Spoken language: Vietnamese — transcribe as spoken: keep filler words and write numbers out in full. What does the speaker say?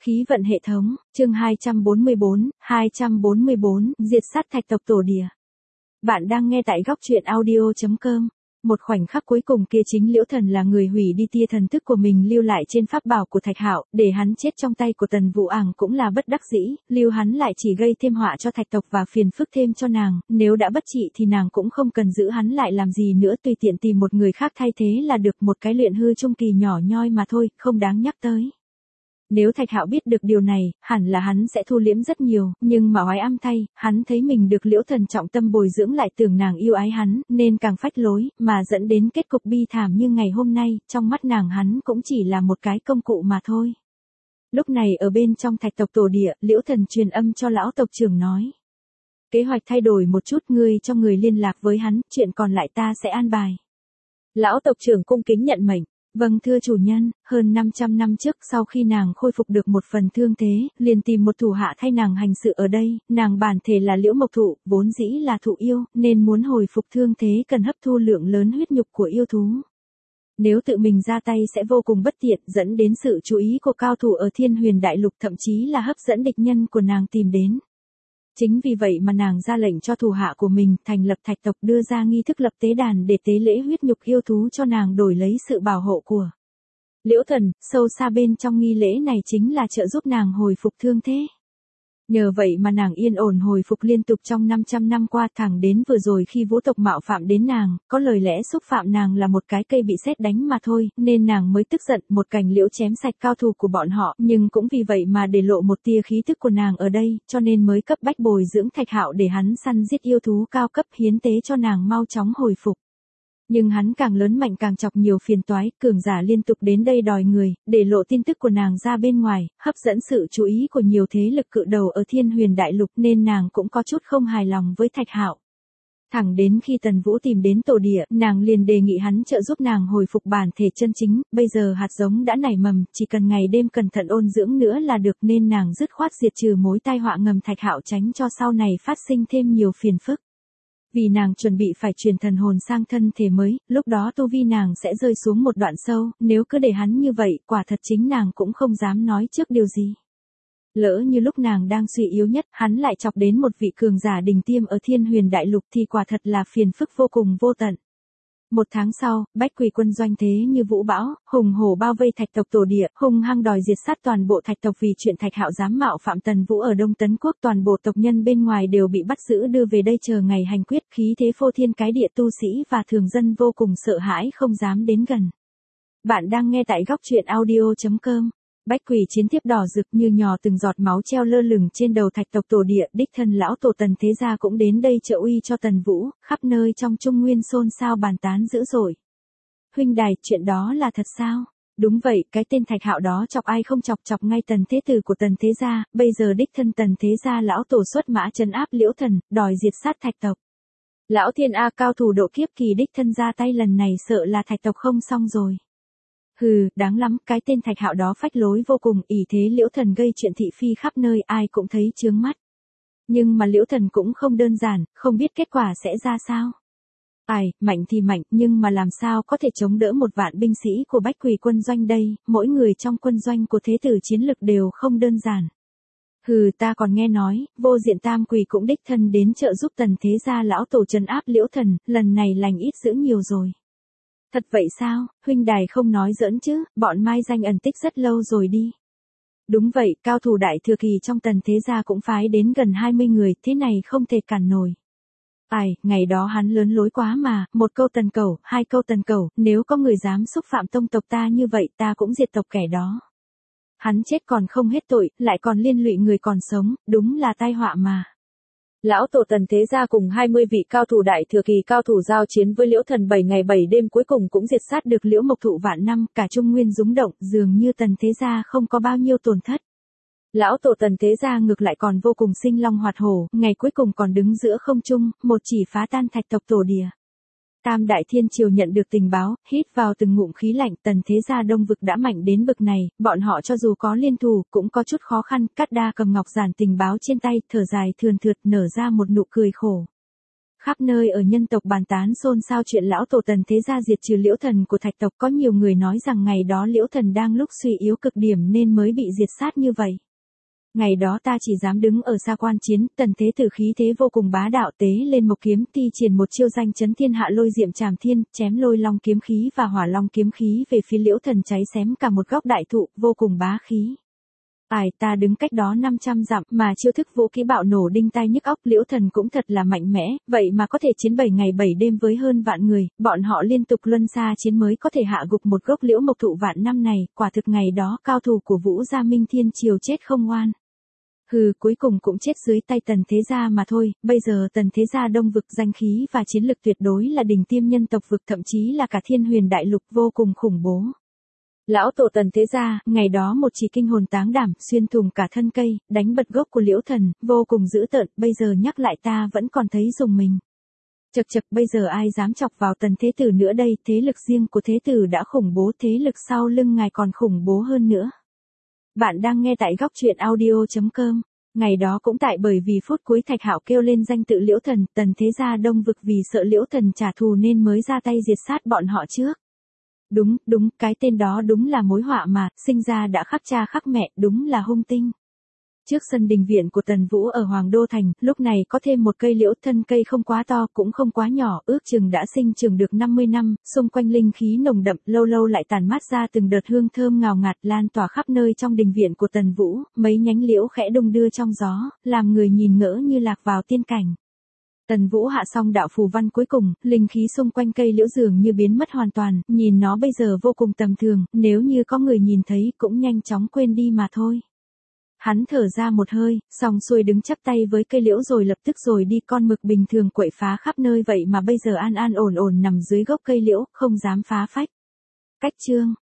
Khí vận hệ thống, chương hai trăm bốn mươi bốn, hai trăm bốn mươi bốn, diệt sát thạch tộc tổ địa. Bạn đang nghe tại góc truyện audio chấm com. Một khoảnh khắc cuối cùng kia chính Liễu Thần là người hủy đi tia thần thức của mình lưu lại trên pháp bảo của Thạch Hạo, để hắn chết trong tay của Tần Vũ Ảng cũng là bất đắc dĩ, lưu hắn lại chỉ gây thêm họa cho thạch tộc và phiền phức thêm cho nàng, nếu đã bất trị thì nàng cũng không cần giữ hắn lại làm gì nữa, tùy tiện tìm một người khác thay thế là được, một cái luyện hư trung kỳ nhỏ nhoi mà thôi, không đáng nhắc tới. Nếu Thạch Hạo biết được điều này, hẳn là hắn sẽ thu liễm rất nhiều, nhưng mà oái âm thay, hắn thấy mình được Liễu Thần trọng tâm bồi dưỡng lại tưởng nàng yêu ái hắn, nên càng phách lối, mà dẫn đến kết cục bi thảm như ngày hôm nay, trong mắt nàng hắn cũng chỉ là một cái công cụ mà thôi. Lúc này ở bên trong thạch tộc tổ địa, Liễu Thần truyền âm cho lão tộc trưởng nói. Kế hoạch thay đổi một chút, ngươi cho người liên lạc với hắn, chuyện còn lại ta sẽ an bài. Lão tộc trưởng cung kính nhận mệnh. Vâng thưa chủ nhân, hơn năm trăm năm trước sau khi nàng khôi phục được một phần thương thế, liền tìm một thủ hạ thay nàng hành sự ở đây, nàng bản thể là Liễu Mộc Thụ, vốn dĩ là thụ yêu, nên muốn hồi phục thương thế cần hấp thu lượng lớn huyết nhục của yêu thú. Nếu tự mình ra tay sẽ vô cùng bất tiện, dẫn đến sự chú ý của cao thủ ở Thiên Huyền Đại Lục, thậm chí là hấp dẫn địch nhân của nàng tìm đến. Chính vì vậy mà nàng ra lệnh cho thủ hạ của mình thành lập thạch tộc, đưa ra nghi thức lập tế đàn để tế lễ huyết nhục yêu thú cho nàng đổi lấy sự bảo hộ của Liễu Thần. Sâu xa bên trong nghi lễ này chính là trợ giúp nàng hồi phục thương thế. Nhờ vậy mà nàng yên ổn hồi phục liên tục trong năm trăm năm qua, thẳng đến vừa rồi khi vũ tộc mạo phạm đến nàng, có lời lẽ xúc phạm nàng là một cái cây bị sét đánh mà thôi, nên nàng mới tức giận, một cành liễu chém sạch cao thủ của bọn họ, nhưng cũng vì vậy mà để lộ một tia khí tức của nàng ở đây, cho nên mới cấp bách bồi dưỡng Thạch Hạo để hắn săn giết yêu thú cao cấp hiến tế cho nàng mau chóng hồi phục. Nhưng hắn càng lớn mạnh càng chọc nhiều phiền toái, cường giả liên tục đến đây đòi người, để lộ tin tức của nàng ra bên ngoài, hấp dẫn sự chú ý của nhiều thế lực cự đầu ở Thiên Huyền Đại Lục, nên nàng cũng có chút không hài lòng với Thạch Hạo. Thẳng đến khi Tần Vũ tìm đến tổ địa, nàng liền đề nghị hắn trợ giúp nàng hồi phục bản thể chân chính, bây giờ hạt giống đã nảy mầm, chỉ cần ngày đêm cẩn thận ôn dưỡng nữa là được, nên nàng dứt khoát diệt trừ mối tai họa ngầm Thạch Hạo, tránh cho sau này phát sinh thêm nhiều phiền phức. Vì nàng chuẩn bị phải truyền thần hồn sang thân thể mới, lúc đó tu vi nàng sẽ rơi xuống một đoạn sâu, nếu cứ để hắn như vậy, quả thật chính nàng cũng không dám nói trước điều gì. Lỡ như lúc nàng đang suy yếu nhất, hắn lại chọc đến một vị cường giả đỉnh tiêm ở Thiên Huyền Đại Lục thì quả thật là phiền phức vô cùng vô tận. Một tháng sau, Bách Quỳ quân doanh thế như vũ bão, hùng hổ bao vây thạch tộc tổ địa, hung hăng đòi diệt sát toàn bộ thạch tộc vì chuyện Thạch Hạo dám mạo phạm Tần Vũ ở Đông Tấn Quốc, toàn bộ tộc nhân bên ngoài đều bị bắt giữ đưa về đây chờ ngày hành quyết, khí thế phô thiên cái địa, tu sĩ và thường dân vô cùng sợ hãi không dám đến gần. Bạn đang nghe tại góc truyện audio chấm com. Bách Quỳ chiến tiếp đỏ rực như nhò từng giọt máu treo lơ lửng trên đầu thạch tộc tổ địa, đích thân lão tổ Tần Thế Gia cũng đến đây trợ uy cho Tần Vũ, khắp nơi trong Trung Nguyên xôn xao bàn tán dữ dội. Huynh đài, chuyện đó là thật sao? Đúng vậy, cái tên Thạch Hạo đó chọc ai không chọc, chọc ngay Tần Thế Tử của Tần Thế Gia, bây giờ đích thân Tần Thế Gia lão tổ xuất mã trấn áp Liễu Thần, đòi diệt sát thạch tộc. Lão Thiên A cao thủ độ kiếp kỳ đích thân ra tay lần này, sợ là thạch tộc không xong rồi. Hừ, đáng lắm, cái tên Thạch Hạo đó phách lối vô cùng, ỷ thế Liễu Thần gây chuyện thị phi khắp nơi, ai cũng thấy chướng mắt. Nhưng mà Liễu Thần cũng không đơn giản, không biết kết quả sẽ ra sao. Ai, mạnh thì mạnh, nhưng mà làm sao có thể chống đỡ một vạn binh sĩ của Bách Quỳ quân doanh đây, mỗi người trong quân doanh của thế tử chiến lực đều không đơn giản. Hừ, ta còn nghe nói, vô diện Tam Quỳ cũng đích thân đến trợ giúp Tần Thế Gia lão tổ trấn áp Liễu Thần, lần này lành ít dữ nhiều rồi. Thật vậy sao, huynh đài không nói giỡn chứ, bọn Mai Danh ẩn tích rất lâu rồi đi. Đúng vậy, cao thủ đại thừa kỳ trong Tần Thế Gia cũng phái đến gần hai mươi người, thế này không thể cản nổi. Ai, ngày đó hắn lớn lối quá mà, một câu tần cẩu, hai câu tần cẩu, nếu có người dám xúc phạm tông tộc ta như vậy ta cũng diệt tộc kẻ đó. Hắn chết còn không hết tội, lại còn liên lụy người còn sống, đúng là tai họa mà. Lão tổ Tần Thế Gia cùng hai mươi vị cao thủ đại thừa kỳ cao thủ giao chiến với Liễu Thần bảy ngày bảy đêm, cuối cùng cũng diệt sát được Liễu Mộc Thụ vạn năm, cả Trung Nguyên rúng động, dường như Tần Thế Gia không có bao nhiêu tổn thất. Lão tổ Tần Thế Gia ngược lại còn vô cùng sinh long hoạt hổ, ngày cuối cùng còn đứng giữa không trung, một chỉ phá tan thạch tộc tổ địa. Tam Đại Thiên Triều nhận được tình báo, hít vào từng ngụm khí lạnh, Tần Thế Gia Đông Vực đã mạnh đến bực này, bọn họ cho dù có liên thủ, cũng có chút khó khăn. Cát Đa cầm ngọc giản tình báo trên tay, thở dài thườn thượt, nở ra một nụ cười khổ. Khắp nơi ở nhân tộc bàn tán xôn xao chuyện lão tổ Tần Thế Gia diệt trừ Liễu Thần của Thạch tộc, có nhiều người nói rằng ngày đó Liễu Thần đang lúc suy yếu cực điểm nên mới bị diệt sát như vậy. Ngày đó ta chỉ dám đứng ở xa quan chiến, Tần Thế Tử khí thế vô cùng bá đạo, tế lên một kiếm, thi triển một chiêu danh chấn thiên hạ lôi diệm trảm thiên, chém lôi long kiếm khí và hỏa long kiếm khí về phía Liễu Thần, cháy xém cả một góc đại thụ, vô cùng bá khí. Ai, ta đứng cách đó năm trăm dặm mà chiêu thức vũ khí bạo nổ đinh tai nhức óc. Liễu Thần cũng thật là mạnh mẽ, vậy mà có thể chiến bảy ngày bảy đêm với hơn vạn người, bọn họ liên tục luân xa chiến mới có thể hạ gục một gốc liễu mộc thụ vạn năm này, quả thực ngày đó cao thủ của Vũ Gia Minh Thiên Triều chết không oan. Hừ, cuối cùng cũng chết dưới tay Tần Thế Gia mà thôi, bây giờ Tần Thế Gia Đông vực danh khí và chiến lực tuyệt đối là đỉnh tiêm nhân tộc vực, thậm chí là cả Thiên Huyền Đại Lục, vô cùng khủng bố. Lão tổ Tần Thế Gia, ngày đó một chỉ kinh hồn táng đảm, xuyên thủng cả thân cây, đánh bật gốc của Liễu Thần, vô cùng dữ tợn, bây giờ nhắc lại ta vẫn còn thấy rùng mình. Chậc chậc, bây giờ ai dám chọc vào Tần Thế Tử nữa đây, thế lực riêng của Thế Tử đã khủng bố, thế lực sau lưng ngài còn khủng bố hơn nữa. Bạn đang nghe tại góc truyện audio chấm com. Ngày đó cũng tại bởi vì phút cuối Thạch Hạo kêu lên danh tự Liễu Thần, Tần Thế Gia Đông vực vì sợ Liễu Thần trả thù nên mới ra tay diệt sát bọn họ trước. Đúng, đúng, cái tên đó đúng là mối họa mà, sinh ra đã khắc cha khắc mẹ, đúng là hung tinh. Trước sân đình viện của Tần Vũ ở Hoàng Đô Thành, lúc này có thêm một cây liễu, thân cây không quá to cũng không quá nhỏ, ước chừng đã sinh trưởng được năm mươi năm, xung quanh linh khí nồng đậm, lâu lâu lại tàn mát ra từng đợt hương thơm ngào ngạt lan tỏa khắp nơi trong đình viện của Tần Vũ, mấy nhánh liễu khẽ đung đưa trong gió, làm người nhìn ngỡ như lạc vào tiên cảnh. Tần Vũ hạ xong đạo phù văn cuối cùng, linh khí xung quanh cây liễu dường như biến mất hoàn toàn, nhìn nó bây giờ vô cùng tầm thường, nếu như có người nhìn thấy cũng nhanh chóng quên đi mà thôi. Hắn thở ra một hơi, xong xuôi đứng chắp tay với cây liễu rồi lập tức rồi đi, con mực bình thường quậy phá khắp nơi vậy mà bây giờ an an ổn ổn nằm dưới gốc cây liễu, không dám phá phách. Cách chương